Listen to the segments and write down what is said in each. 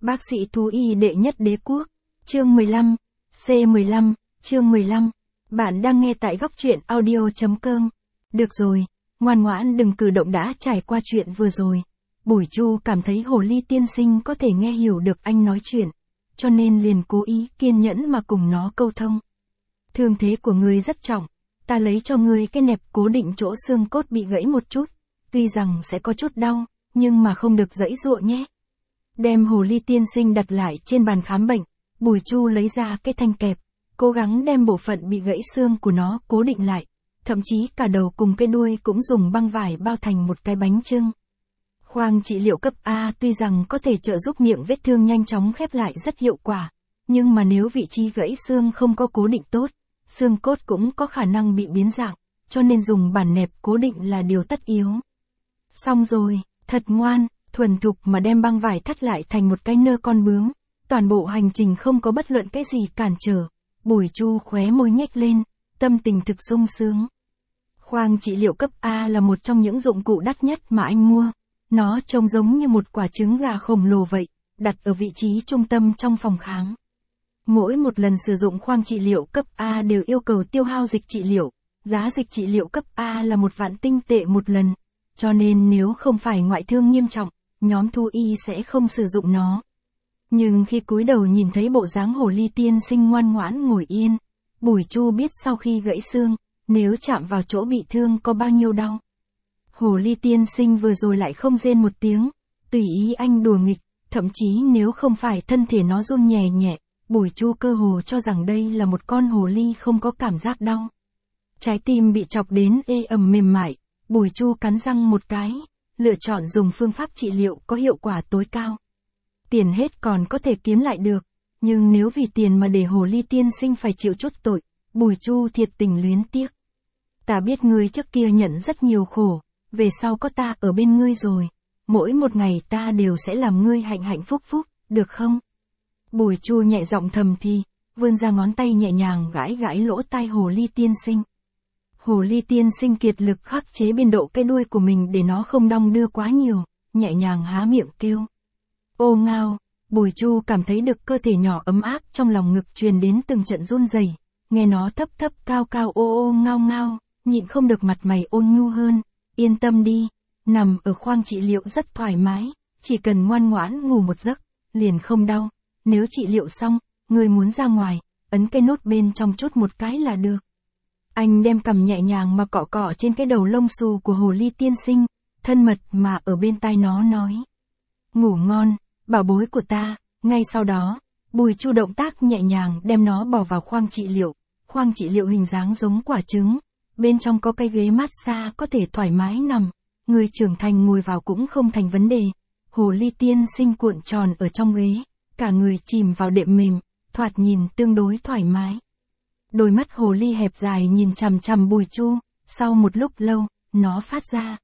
Bác sĩ thú y đệ nhất đế quốc. Chương 15. C15. Chương 15. Bạn đang nghe tại góc truyện audio.com. Được rồi, ngoan ngoãn đừng cử động đã trải qua chuyện vừa rồi. Bùi Chu cảm thấy hồ ly tiên sinh có thể nghe hiểu được anh nói chuyện, cho nên liền cố ý kiên nhẫn mà cùng nó câu thông. Thương thế của ngươi rất trọng, ta lấy cho ngươi cái nẹp cố định chỗ xương cốt bị gãy một chút, tuy rằng sẽ có chút đau, nhưng mà không được giãy giụa nhé. Đem hồ ly tiên sinh đặt lại trên bàn khám bệnh, Bùi Chu lấy ra cái thanh kẹp, cố gắng đem bộ phận bị gãy xương của nó cố định lại, thậm chí cả đầu cùng cái đuôi cũng dùng băng vải bao thành một cái bánh chưng. Khoang trị liệu cấp A tuy rằng có thể trợ giúp miệng vết thương nhanh chóng khép lại rất hiệu quả, nhưng mà nếu vị trí gãy xương không có cố định tốt, xương cốt cũng có khả năng bị biến dạng, cho nên dùng bản nẹp cố định là điều tất yếu. Xong rồi, thật ngoan, thuần thục mà đem băng vải thắt lại thành một cái nơ con bướm, toàn bộ hành trình không có bất luận cái gì cản trở. Bùi Chu khóe môi nhếch lên, tâm tình thực sung sướng. Khoang trị liệu cấp A là một trong những dụng cụ đắt nhất mà anh mua. Nó trông giống như một quả trứng gà khổng lồ vậy, đặt ở vị trí trung tâm trong phòng khám. Mỗi một lần sử dụng khoang trị liệu cấp A đều yêu cầu tiêu hao dịch trị liệu. Giá dịch trị liệu cấp A là 1 vạn tinh tệ một lần, cho nên nếu không phải ngoại thương nghiêm trọng, nhóm thú y sẽ không sử dụng nó. Nhưng khi cúi đầu nhìn thấy bộ dáng hồ ly tiên sinh ngoan ngoãn ngồi yên, Bùi Chu biết sau khi gãy xương, nếu chạm vào chỗ bị thương có bao nhiêu đau. Hồ ly tiên sinh vừa rồi lại không rên một tiếng, tùy ý anh đùa nghịch, thậm chí nếu không phải thân thể nó run nhẹ nhẹ, Bùi Chu cơ hồ cho rằng đây là một con hồ ly không có cảm giác đau. Trái tim bị chọc đến ê ẩm mềm mại, Bùi Chu cắn răng một cái, lựa chọn dùng phương pháp trị liệu có hiệu quả tối cao. Tiền hết còn có thể kiếm lại được, nhưng nếu vì tiền mà để hồ ly tiên sinh phải chịu chút tội, Bùi Chu thiệt tình luyến tiếc. Ta biết ngươi trước kia nhận rất nhiều khổ, về sau có ta ở bên ngươi rồi, mỗi một ngày ta đều sẽ làm ngươi hạnh hạnh phúc phúc, được không? Bùi Chu nhẹ giọng thầm thì, vươn ra ngón tay nhẹ nhàng gãi gãi lỗ tai hồ ly tiên sinh. Hồ ly tiên sinh kiệt lực khắc chế biên độ cái đuôi của mình để nó không đong đưa quá nhiều, nhẹ nhàng há miệng kêu. Ô ngao, Bùi Chu cảm thấy được cơ thể nhỏ ấm áp trong lòng ngực truyền đến từng trận run rẩy, nghe nó thấp thấp cao cao ô ô ngao ngao, nhịn không được mặt mày ôn nhu hơn. Yên tâm đi, nằm ở khoang trị liệu rất thoải mái, chỉ cần ngoan ngoãn ngủ một giấc, liền không đau. Nếu trị liệu xong, người muốn ra ngoài, ấn cái nút bên trong chút một cái là được. Anh đem cằm nhẹ nhàng mà cọ cọ trên cái đầu lông xù của hồ ly tiên sinh, thân mật mà ở bên tai nó nói. Ngủ ngon, bảo bối của ta. Ngay sau đó, Bùi Chu động tác nhẹ nhàng đem nó bỏ vào khoang trị liệu. Khoang trị liệu hình dáng giống quả trứng, bên trong có cái ghế massage có thể thoải mái nằm, người trưởng thành ngồi vào cũng không thành vấn đề. Hồ ly tiên sinh cuộn tròn ở trong ghế, cả người chìm vào đệm mềm, thoạt nhìn tương đối thoải mái. Đôi mắt hồ ly hẹp dài nhìn chằm chằm Bùi Chu, sau một lúc lâu, nó phát ra.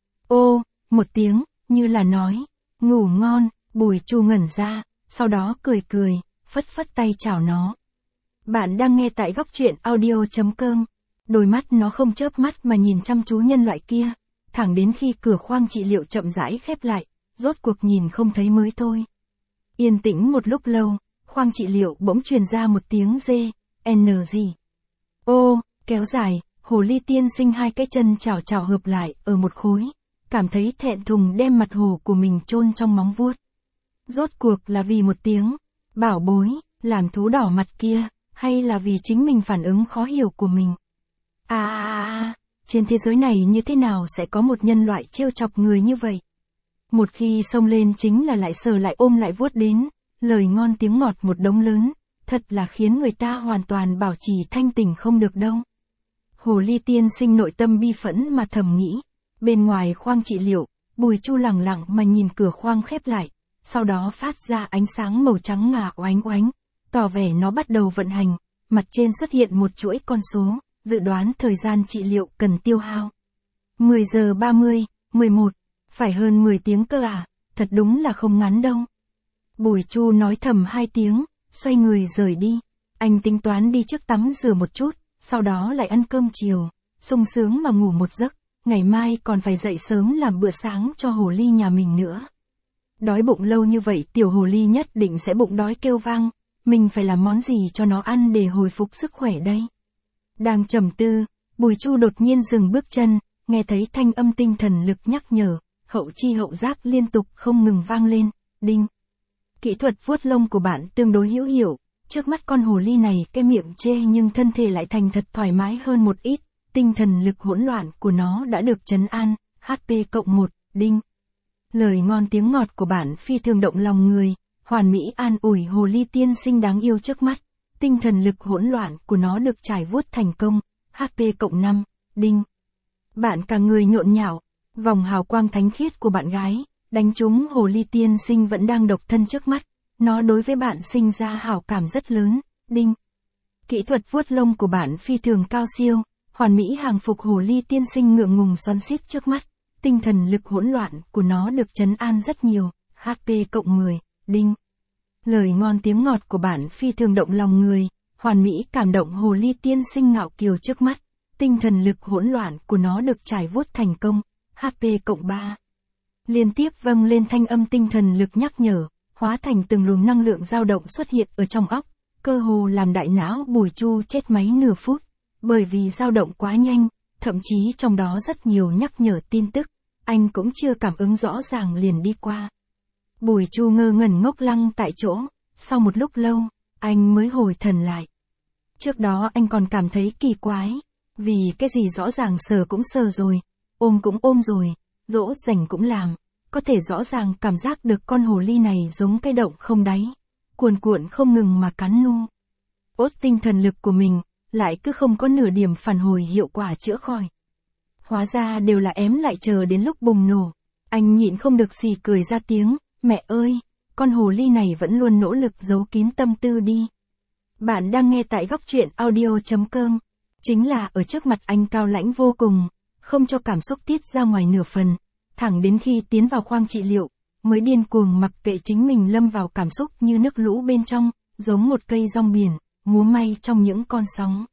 Ô, một tiếng, như là nói, ngủ ngon. Bùi Chu ngẩn ra, sau đó cười cười, phất phất tay chào nó. Bạn đang nghe tại góc truyện audio.com. Đôi mắt nó không chớp mắt mà nhìn chăm chú nhân loại kia, thẳng đến khi cửa khoang trị liệu chậm rãi khép lại, rốt cuộc nhìn không thấy mới thôi. Yên tĩnh một lúc lâu, khoang trị liệu bỗng truyền ra một tiếng rê, n gì. Ô, kéo dài, hồ ly tiên sinh hai cái chân chảo chảo hợp lại ở một khối, cảm thấy thẹn thùng đem mặt hồ của mình chôn trong móng vuốt. Rốt cuộc là vì một tiếng, bảo bối, làm thú đỏ mặt kia, hay là vì chính mình phản ứng khó hiểu của mình. Trên thế giới này như thế nào sẽ có một nhân loại trêu chọc người như vậy? Một khi xông lên chính là lại sờ lại ôm lại vuốt đến, lời ngon tiếng ngọt một đống lớn, thật là khiến người ta hoàn toàn bảo trì thanh tỉnh không được đâu. Hồ ly tiên sinh nội tâm bi phẫn mà thầm nghĩ, bên ngoài khoang trị liệu, Bùi Chu lẳng lặng mà nhìn cửa khoang khép lại, sau đó phát ra ánh sáng màu trắng ngà oánh oánh, tỏ vẻ nó bắt đầu vận hành, mặt trên xuất hiện một chuỗi con số. Dự đoán thời gian trị liệu cần tiêu hao 10 giờ 30, 11, phải hơn 10 tiếng cơ à, thật đúng là không ngắn đâu. Bùi Chu nói thầm 2 tiếng, xoay người rời đi. Anh tính toán đi trước tắm rửa một chút, sau đó lại ăn cơm chiều, sung sướng mà ngủ một giấc, ngày mai còn phải dậy sớm làm bữa sáng cho hồ ly nhà mình nữa. Đói bụng lâu như vậy tiểu hồ ly nhất định sẽ bụng đói kêu vang, mình phải làm món gì cho nó ăn để hồi phục sức khỏe đây. Đang trầm tư, Bùi Chu đột nhiên dừng bước chân, nghe thấy thanh âm tinh thần lực nhắc nhở, hậu chi hậu giác liên tục không ngừng vang lên, đinh. Kỹ thuật vuốt lông của bạn tương đối hữu hiệu, trước mắt con hồ ly này cái miệng chê nhưng thân thể lại thành thật thoải mái hơn một ít, tinh thần lực hỗn loạn của nó đã được trấn an, HP cộng 1, đinh. Lời ngon tiếng ngọt của bạn phi thường động lòng người, hoàn mỹ an ủi hồ ly tiên sinh đáng yêu trước mắt, tinh thần lực hỗn loạn của nó được trải vuốt thành công, HP cộng 5, đinh. Bạn cả người nhộn nhạo, vòng hào quang thánh khiết của bạn gái, đánh trúng hồ ly tiên sinh vẫn đang độc thân trước mắt, nó đối với bạn sinh ra hảo cảm rất lớn, đinh. Kỹ thuật vuốt lông của bạn phi thường cao siêu, hoàn mỹ hàng phục hồ ly tiên sinh ngượng ngùng xoắn xít trước mắt, tinh thần lực hỗn loạn của nó được trấn an rất nhiều, HP cộng 10, đinh. Lời ngon tiếng ngọt của bạn phi thường động lòng người, hoàn mỹ cảm động hồ ly tiên sinh ngạo kiều trước mắt, tinh thần lực hỗn loạn của nó được trải vuốt thành công, HP cộng 3. Liên tiếp vang lên thanh âm tinh thần lực nhắc nhở, hóa thành từng luồng năng lượng dao động xuất hiện ở trong óc, cơ hồ làm đại não Bùi Chu chết máy nửa phút, bởi vì dao động quá nhanh, thậm chí trong đó rất nhiều nhắc nhở tin tức, anh cũng chưa cảm ứng rõ ràng liền đi qua. Bùi Chu ngơ ngẩn ngốc lăng tại chỗ, sau một lúc lâu, anh mới hồi thần lại. Trước đó anh còn cảm thấy kỳ quái, vì cái gì rõ ràng sờ cũng sờ rồi, ôm cũng ôm rồi, dỗ dành cũng làm, có thể rõ ràng cảm giác được con hồ ly này giống cái động không đáy, cuồn cuộn không ngừng mà cắn nu. Ốt tinh thần lực của mình, lại cứ không có nửa điểm phản hồi hiệu quả chữa khỏi. Hóa ra đều là ém lại chờ đến lúc bùng nổ. Anh nhịn không được xì cười ra tiếng, mẹ ơi, con hồ ly này vẫn luôn nỗ lực giấu kín tâm tư đi. Bạn đang nghe tại góc truyện audio.com. Chính là ở trước mặt anh cao lãnh vô cùng, không cho cảm xúc tiết ra ngoài nửa phần, thẳng đến khi tiến vào khoang trị liệu, mới điên cuồng mặc kệ chính mình lâm vào cảm xúc như nước lũ bên trong, giống một cây rong biển, múa may trong những con sóng.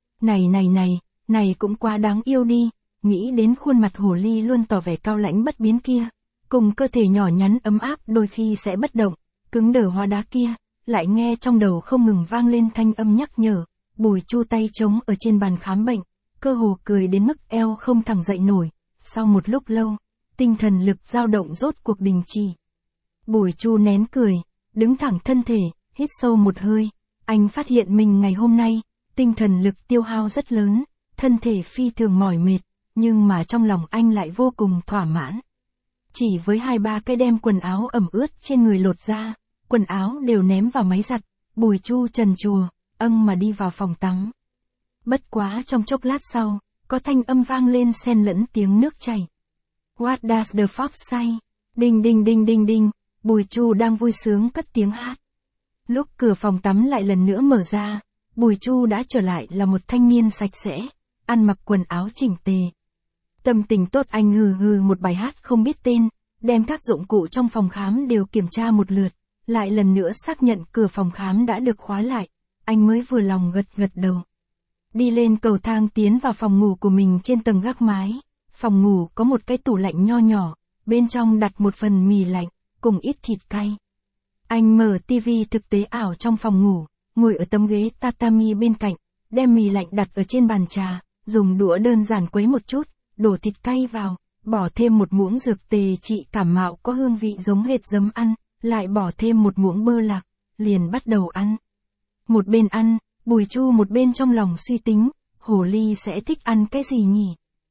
Này cũng quá đáng yêu đi, nghĩ đến khuôn mặt hồ ly luôn tỏ vẻ cao lãnh bất biến kia, cùng cơ thể nhỏ nhắn ấm áp đôi khi sẽ bất động, cứng đờ hóa đá kia, lại nghe trong đầu không ngừng vang lên thanh âm nhắc nhở, Bùi Chu tay trống ở trên bàn khám bệnh, cơ hồ cười đến mức eo không thẳng dậy nổi, sau một lúc lâu, tinh thần lực dao động rốt cuộc đình chỉ. Bùi Chu nén cười, đứng thẳng thân thể, hít sâu một hơi, anh phát hiện mình ngày hôm nay, tinh thần lực tiêu hao rất lớn, thân thể phi thường mỏi mệt, nhưng mà trong lòng anh lại vô cùng thỏa mãn. Chỉ với 2-3 cái đem quần áo ẩm ướt trên người lột ra, quần áo đều ném vào máy giặt, Bùi Chu trần trùa, mà đi vào phòng tắm. Bất quá trong chốc lát sau, có thanh âm vang lên xen lẫn tiếng nước chảy. What does the fox say? Đinh đinh đinh đinh đinh, Bùi Chu đang vui sướng cất tiếng hát. Lúc cửa phòng tắm lại lần nữa mở ra, Bùi Chu đã trở lại là một thanh niên sạch sẽ, ăn mặc quần áo chỉnh tề. Tâm tình tốt anh hừ một bài hát không biết tên, đem các dụng cụ trong phòng khám đều kiểm tra một lượt, lại lần nữa xác nhận cửa phòng khám đã được khóa lại, anh mới vừa lòng gật đầu. Đi lên cầu thang tiến vào phòng ngủ của mình trên tầng gác mái, phòng ngủ có một cái tủ lạnh nho nhỏ, bên trong đặt một phần mì lạnh, cùng ít thịt cay. Anh mở tivi thực tế ảo trong phòng ngủ, ngồi ở tấm ghế tatami bên cạnh, đem mì lạnh đặt ở trên bàn trà, dùng đũa đơn giản quấy một chút, đổ thịt cay vào, bỏ thêm một muỗng dược tề trị cảm mạo có hương vị giống hệt giấm ăn, lại bỏ thêm một muỗng bơ lạc, liền bắt đầu ăn. Một bên ăn, Bùi Chu một bên trong lòng suy tính, hồ ly sẽ thích ăn cái gì nhỉ?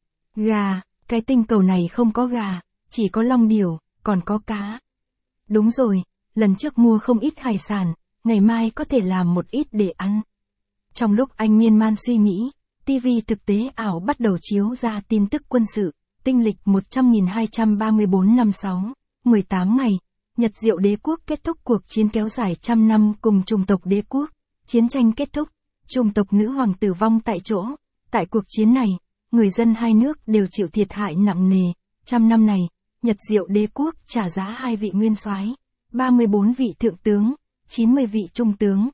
Gà, cái tinh cầu này không có gà, chỉ có long điểu, còn có cá. Đúng rồi, lần trước mua không ít hải sản, ngày mai có thể làm một ít để ăn. Trong lúc anh miên man suy nghĩ, TV thực tế ảo bắt đầu chiếu ra tin tức quân sự, tinh lịch 100.234 năm 18 ngày, Nhật Diệu đế quốc kết thúc cuộc chiến kéo dài trăm năm cùng chủng tộc đế quốc, chiến tranh kết thúc, chủng tộc nữ hoàng tử vong tại chỗ, tại cuộc chiến này, người dân hai nước đều chịu thiệt hại nặng nề, trăm năm này, Nhật Diệu đế quốc trả giá 2 vị nguyên soái, 34 vị thượng tướng, 90 vị trung tướng,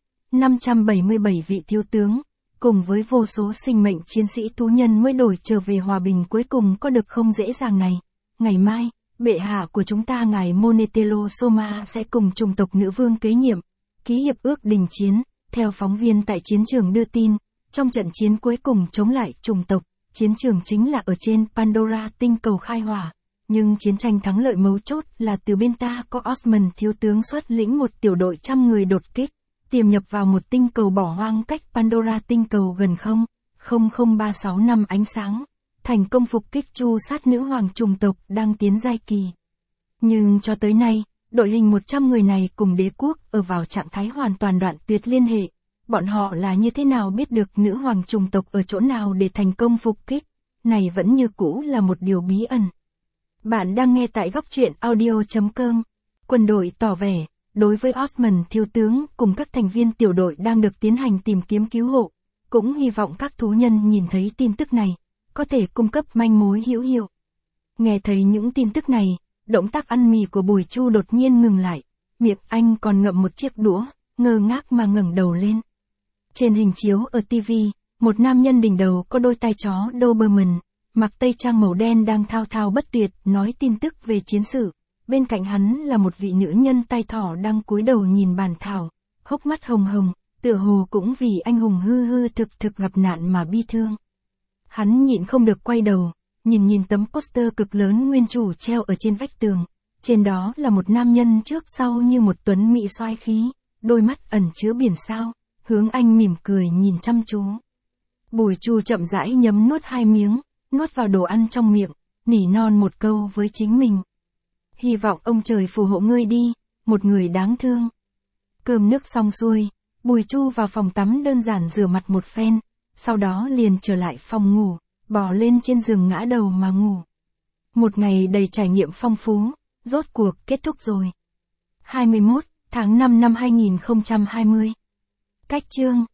577 vị thiếu tướng, cùng với vô số sinh mệnh chiến sĩ thú nhân mới đổi trở về hòa bình cuối cùng có được không dễ dàng này. Ngày mai, bệ hạ của chúng ta ngài Monetelo Soma sẽ cùng chủng tộc nữ vương kế nhiệm, ký hiệp ước đình chiến, theo phóng viên tại chiến trường đưa tin, trong trận chiến cuối cùng chống lại chủng tộc, chiến trường chính là ở trên Pandora tinh cầu khai hỏa. Nhưng chiến tranh thắng lợi mấu chốt là từ bên ta có Osman thiếu tướng xuất lĩnh một tiểu đội 100 người đột kích, tiềm nhập vào một tinh cầu bỏ hoang cách Pandora tinh cầu gần 0,0036 năm ánh sáng, thành công phục kích tru sát nữ hoàng chủng tộc đang tiến giai kỳ. Nhưng cho tới nay, đội hình 100 người này cùng đế quốc ở vào trạng thái hoàn toàn đoạn tuyệt liên hệ. Bọn họ là như thế nào biết được nữ hoàng chủng tộc ở chỗ nào để thành công phục kích? Này vẫn như cũ là một điều bí ẩn. Bạn đang nghe tại góc truyện audio.com. Quân đội tỏ vẻ, đối với Osman thiếu tướng cùng các thành viên tiểu đội đang được tiến hành tìm kiếm cứu hộ, cũng hy vọng các thú nhân nhìn thấy tin tức này, có thể cung cấp manh mối hữu hiệu. Nghe thấy những tin tức này, động tác ăn mì của Bùi Chu đột nhiên ngừng lại, miệng anh còn ngậm một chiếc đũa, ngơ ngác mà ngẩng đầu lên. Trên hình chiếu ở TV, một nam nhân đỉnh đầu có đôi tai chó Doberman, mặc tây trang màu đen đang thao thao bất tuyệt nói tin tức về chiến sự. Bên cạnh hắn là một vị nữ nhân tai thỏ đang cúi đầu nhìn bàn thảo, hốc mắt hồng hồng, tựa hồ cũng vì anh hùng hư thực gặp nạn mà bi thương. Hắn nhịn không được quay đầu, nhìn tấm poster cực lớn nguyên chủ treo ở trên vách tường. Trên đó là một nam nhân trước sau như một tuấn mỹ soái khí, đôi mắt ẩn chứa biển sao, hướng anh mỉm cười nhìn chăm chú. Bùi Chu chậm rãi nhấm nuốt 2 miếng, nuốt vào đồ ăn trong miệng, nỉ non một câu với chính mình. Hy vọng ông trời phù hộ ngươi đi, một người đáng thương. Cơm nước xong xuôi, Bùi Chu vào phòng tắm đơn giản rửa mặt một phen, sau đó liền trở lại phòng ngủ, bò lên trên giường ngã đầu mà ngủ. Một ngày đầy trải nghiệm phong phú, rốt cuộc kết thúc rồi. 21 tháng 5 năm 2020. Cách chương